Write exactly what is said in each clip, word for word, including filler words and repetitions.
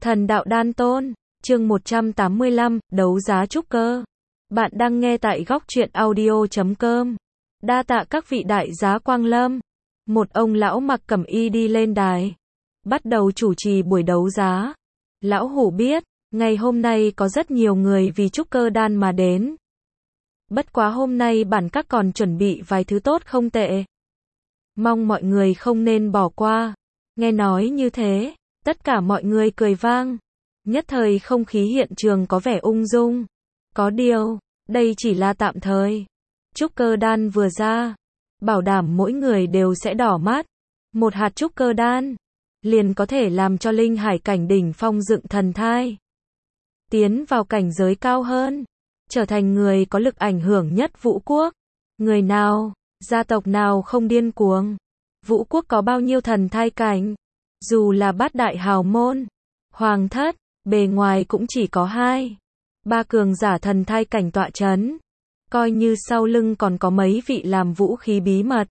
Thần đạo đan tôn, chương một trăm tám mươi lăm, đấu giá trúc cơ. Bạn đang nghe tại góc truyện audio chấm com. Đa tạ các vị đại giá quang lâm. Một ông lão mặc cẩm y đi lên đài, bắt đầu chủ trì buổi đấu giá. Lão hủ biết, ngày hôm nay có rất nhiều người vì trúc cơ đan mà đến. Bất quá hôm nay bản các còn chuẩn bị vài thứ tốt không tệ. Mong mọi người không nên bỏ qua. Nghe nói như thế, tất cả mọi người cười vang. Nhất thời không khí hiện trường có vẻ ung dung. Có điều, đây chỉ là tạm thời. Trúc cơ đan vừa ra, bảo đảm mỗi người đều sẽ đỏ mắt. Một hạt trúc cơ đan, liền có thể làm cho linh hải cảnh đỉnh phong dựng thần thai. Tiến vào cảnh giới cao hơn, trở thành người có lực ảnh hưởng nhất Vũ Quốc. Người nào, gia tộc nào không điên cuồng. Vũ Quốc có bao nhiêu thần thai cảnh? Dù là bát đại hào môn, hoàng thất, bề ngoài cũng chỉ có hai, ba cường giả thần thai cảnh tọa chấn. Coi như sau lưng còn có mấy vị làm vũ khí bí mật.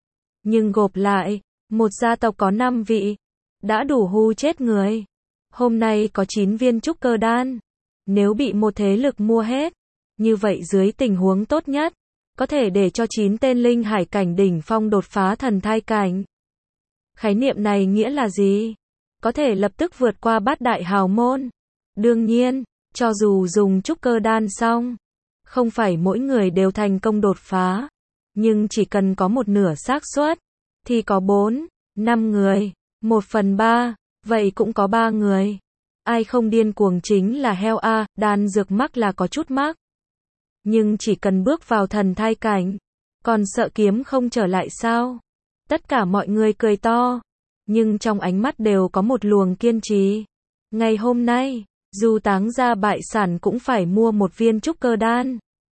Nhưng gộp lại, một gia tộc có năm vị, đã đủ hù chết người. Hôm nay có chín viên trúc cơ đan. Nếu bị một thế lực mua hết, như vậy dưới tình huống tốt nhất, có thể để cho chín tên linh hải cảnh đỉnh phong đột phá thần thai cảnh. Khái niệm này nghĩa là gì? Có thể lập tức vượt qua bát đại hào môn. Đương nhiên, cho dù dùng trúc cơ đan xong, không phải mỗi người đều thành công đột phá, nhưng chỉ cần có một nửa xác suất, thì có bốn, năm người, một phần ba, vậy cũng có ba người. Ai không điên cuồng chính là heo a, đan dược mắc là có chút mắc. Nhưng chỉ cần bước vào thần thai cảnh, còn sợ kiếm không trở lại sao? Tất cả mọi người cười to, nhưng trong ánh mắt đều có một luồng kiên trì. Ngày hôm nay, dù táng ra bại sản cũng phải mua một viên trúc cơ đan.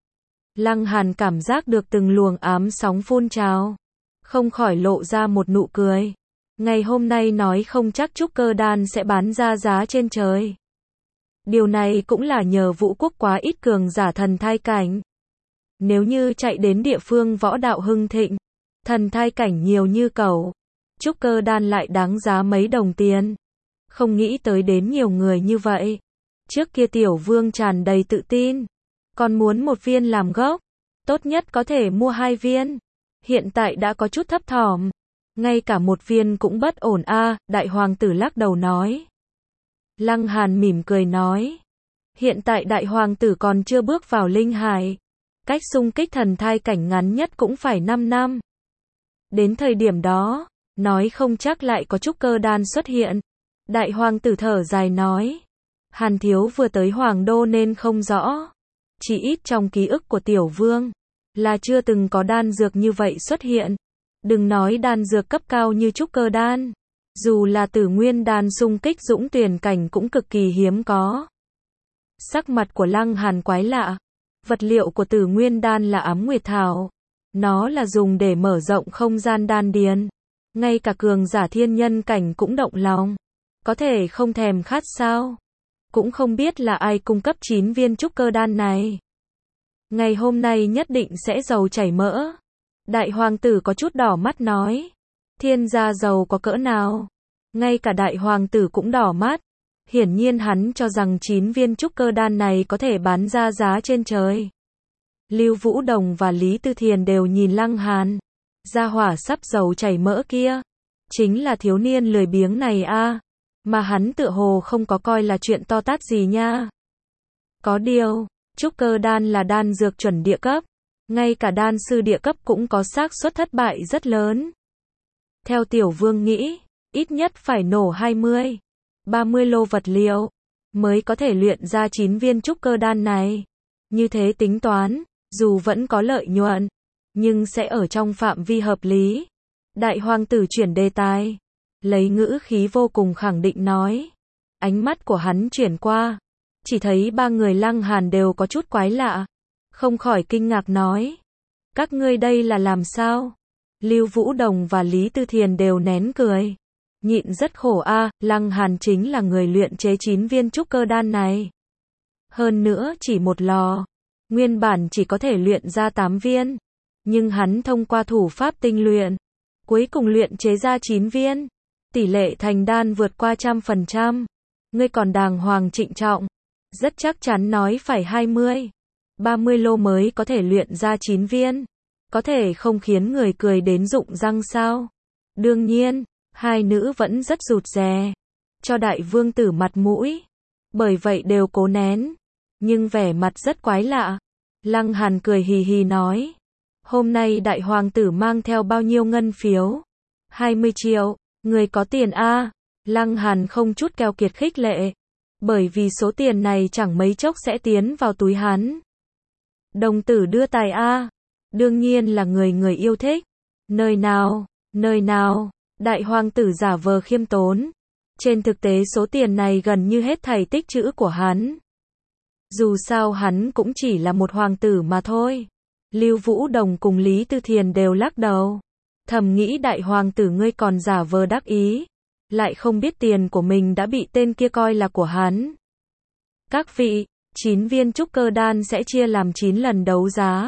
Lăng Hàn cảm giác được từng luồng ám sóng phun trào, không khỏi lộ ra một nụ cười. Ngày hôm nay nói không chắc trúc cơ đan sẽ bán ra giá trên trời. Điều này cũng là nhờ Vũ Quốc quá ít cường giả thần thai cảnh. Nếu như chạy đến địa phương võ đạo hưng thịnh, thần thai cảnh nhiều như cẩu, trúc cơ đan lại đáng giá mấy đồng tiền. Không nghĩ tới đến nhiều người như vậy. Trước kia Tiểu Vương tràn đầy tự tin, còn muốn một viên làm gốc, tốt nhất có thể mua hai viên. Hiện tại đã có chút thấp thỏm, ngay cả một viên cũng bất ổn a, đại hoàng tử lắc đầu nói. Lăng Hàn mỉm cười nói, hiện tại đại hoàng tử còn chưa bước vào linh hải, cách xung kích thần thai cảnh ngắn nhất cũng phải năm năm. Đến thời điểm đó, nói không chắc lại có trúc cơ đan xuất hiện. Đại hoàng tử thở dài nói, Hàn thiếu vừa tới hoàng đô nên không rõ. Chỉ ít trong ký ức của Tiểu Vương, là chưa từng có đan dược như vậy xuất hiện. Đừng nói đan dược cấp cao như trúc cơ đan, dù là Tử Nguyên đan xung kích dũng tuyển cảnh cũng cực kỳ hiếm có. Sắc mặt của Lăng Hàn quái lạ. Vật liệu của Tử Nguyên đan là ám nguyệt thảo. Nó là dùng để mở rộng không gian đan điền. Ngay cả cường giả thiên nhân cảnh cũng động lòng. Có thể không thèm khát sao? Cũng không biết là ai cung cấp chín viên trúc cơ đan này. Ngày hôm nay nhất định sẽ giàu chảy mỡ. Đại hoàng tử có chút đỏ mắt nói. Thiên gia giàu có cỡ nào? Ngay cả đại hoàng tử cũng đỏ mắt. Hiển nhiên hắn cho rằng chín viên trúc cơ đan này có thể bán ra giá trên trời. Lưu Vũ Đồng và Lý Tư Thiền đều nhìn Lăng Hàn. Gia hỏa sắp giàu chảy mỡ kia, chính là thiếu niên lười biếng này a, mà hắn tựa hồ không có coi là chuyện to tát gì nha. Có điều, trúc cơ đan là đan dược chuẩn địa cấp, ngay cả đan sư địa cấp cũng có xác suất thất bại rất lớn. Theo Tiểu Vương nghĩ, ít nhất phải nổ hai mươi, ba mươi lô vật liệu, mới có thể luyện ra chín viên trúc cơ đan này. Như thế tính toán, dù vẫn có lợi nhuận, nhưng sẽ ở trong phạm vi hợp lý. Đại hoàng tử chuyển đề tài, lấy ngữ khí vô cùng khẳng định nói. Ánh mắt của hắn chuyển qua, chỉ thấy ba người Lăng Hàn đều có chút quái lạ, không khỏi kinh ngạc nói. Các ngươi đây là làm sao? Lưu Vũ Đồng và Lý Tư Thiền đều nén cười. Nhịn rất khổ a, Lăng Hàn chính là người luyện chế chín viên trúc cơ đan này. Hơn nữa chỉ một lò, nguyên bản chỉ có thể luyện ra tám viên. Nhưng hắn thông qua thủ pháp tinh luyện, cuối cùng luyện chế ra chín viên. Tỷ lệ thành đan vượt qua trăm phần trăm. Ngươi còn đàng hoàng trịnh trọng. Rất chắc chắn nói phải hai mươi, ba mươi lô mới có thể luyện ra chín viên. Có thể không khiến người cười đến rụng răng sao? Đương nhiên, hai nữ vẫn rất rụt rè. Cho đại vương tử mặt mũi. Bởi vậy đều cố nén. Nhưng vẻ mặt rất quái lạ. Lăng Hàn cười hì hì nói. Hôm nay đại hoàng tử mang theo bao nhiêu ngân phiếu? hai mươi triệu. Người có tiền a? Lăng Hàn không chút keo kiệt khích lệ. Bởi vì số tiền này chẳng mấy chốc sẽ tiến vào túi hắn. Đồng tử đưa tài a. Đương nhiên là người người yêu thích. Nơi nào, nơi nào, đại hoàng tử giả vờ khiêm tốn. Trên thực tế số tiền này gần như hết thảy tích trữ của hắn. Dù sao hắn cũng chỉ là một hoàng tử mà thôi. Lưu Vũ Đồng cùng Lý Tư Thiền đều lắc đầu. Thầm nghĩ đại hoàng tử ngươi còn giả vờ đắc ý. Lại không biết tiền của mình đã bị tên kia coi là của hắn. Các vị, chín viên trúc cơ đan sẽ chia làm chín lần đấu giá.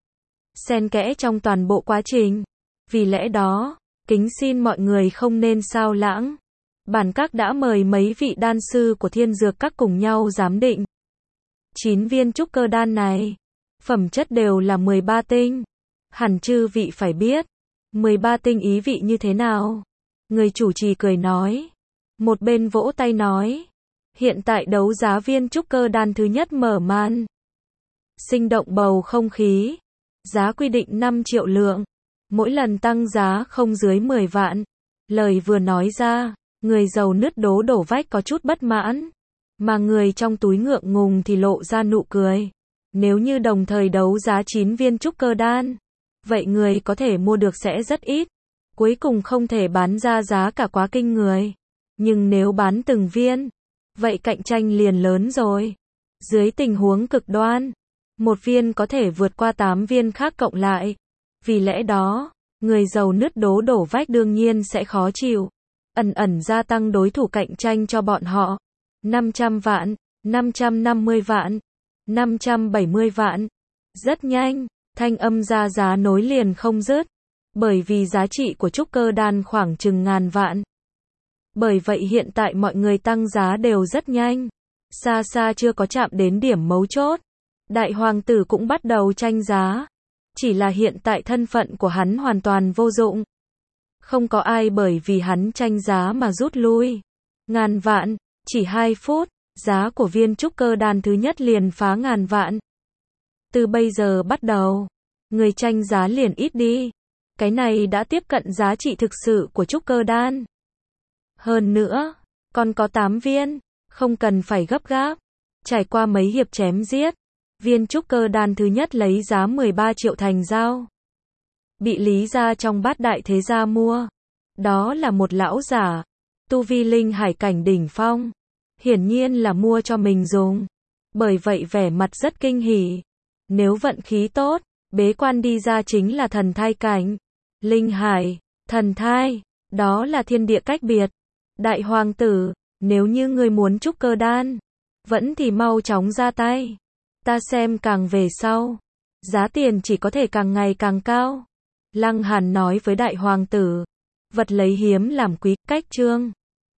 Xen kẽ trong toàn bộ quá trình. Vì lẽ đó, kính xin mọi người không nên sao lãng. Bản các đã mời mấy vị đan sư của Thiên Dược Các cùng nhau giám định. chín viên trúc cơ đan này, phẩm chất đều là mười ba tinh. Hẳn chư vị phải biết, mười ba tinh ý vị như thế nào? Người chủ trì cười nói. Một bên vỗ tay nói. Hiện tại đấu giá viên trúc cơ đan thứ nhất mở màn. Sinh động bầu không khí. Giá quy định năm triệu lượng. Mỗi lần tăng giá không dưới mười vạn. Lời vừa nói ra, người giàu nứt đố đổ vách có chút bất mãn. Mà người trong túi ngượng ngùng thì lộ ra nụ cười. Nếu như đồng thời đấu giá chín viên trúc cơ đan, vậy người có thể mua được sẽ rất ít. Cuối cùng không thể bán ra giá cả quá kinh người. Nhưng nếu bán từng viên, vậy cạnh tranh liền lớn rồi. Dưới tình huống cực đoan, một viên có thể vượt qua tám viên khác cộng lại. Vì lẽ đó, người giàu nứt đố đổ vách đương nhiên sẽ khó chịu. Ẩn ẩn gia tăng đối thủ cạnh tranh cho bọn họ. năm trăm vạn, năm trăm năm mươi vạn, năm trăm bảy mươi vạn. Rất nhanh, thanh âm ra giá nối liền không dứt. Bởi vì giá trị của trúc cơ đan khoảng chừng ngàn vạn. Bởi vậy hiện tại mọi người tăng giá đều rất nhanh. Xa xa chưa có chạm đến điểm mấu chốt. Đại hoàng tử cũng bắt đầu tranh giá. Chỉ là hiện tại thân phận của hắn hoàn toàn vô dụng. Không có ai bởi vì hắn tranh giá mà rút lui. Ngàn vạn, chỉ hai phút, giá của viên trúc cơ đan thứ nhất liền phá ngàn vạn. Từ bây giờ bắt đầu, người tranh giá liền ít đi. Cái này đã tiếp cận giá trị thực sự của trúc cơ đan. Hơn nữa, còn có tám viên, không cần phải gấp gáp. Trải qua mấy hiệp chém giết, viên trúc cơ đan thứ nhất lấy giá mười ba triệu thành giao. Bị Lý gia trong bát đại thế gia mua. Đó là một lão giả, tu vi linh hải cảnh đỉnh phong. Hiển nhiên là mua cho mình dùng. Bởi vậy vẻ mặt rất kinh hỉ. Nếu vận khí tốt, bế quan đi ra chính là thần thai cảnh. Linh hải, thần thai, đó là thiên địa cách biệt. Đại hoàng tử, nếu như ngươi muốn trúc cơ đan, vẫn thì mau chóng ra tay. Ta xem càng về sau, giá tiền chỉ có thể càng ngày càng cao. Lăng Hàn nói với đại hoàng tử, vật lấy hiếm làm quý, cách chương.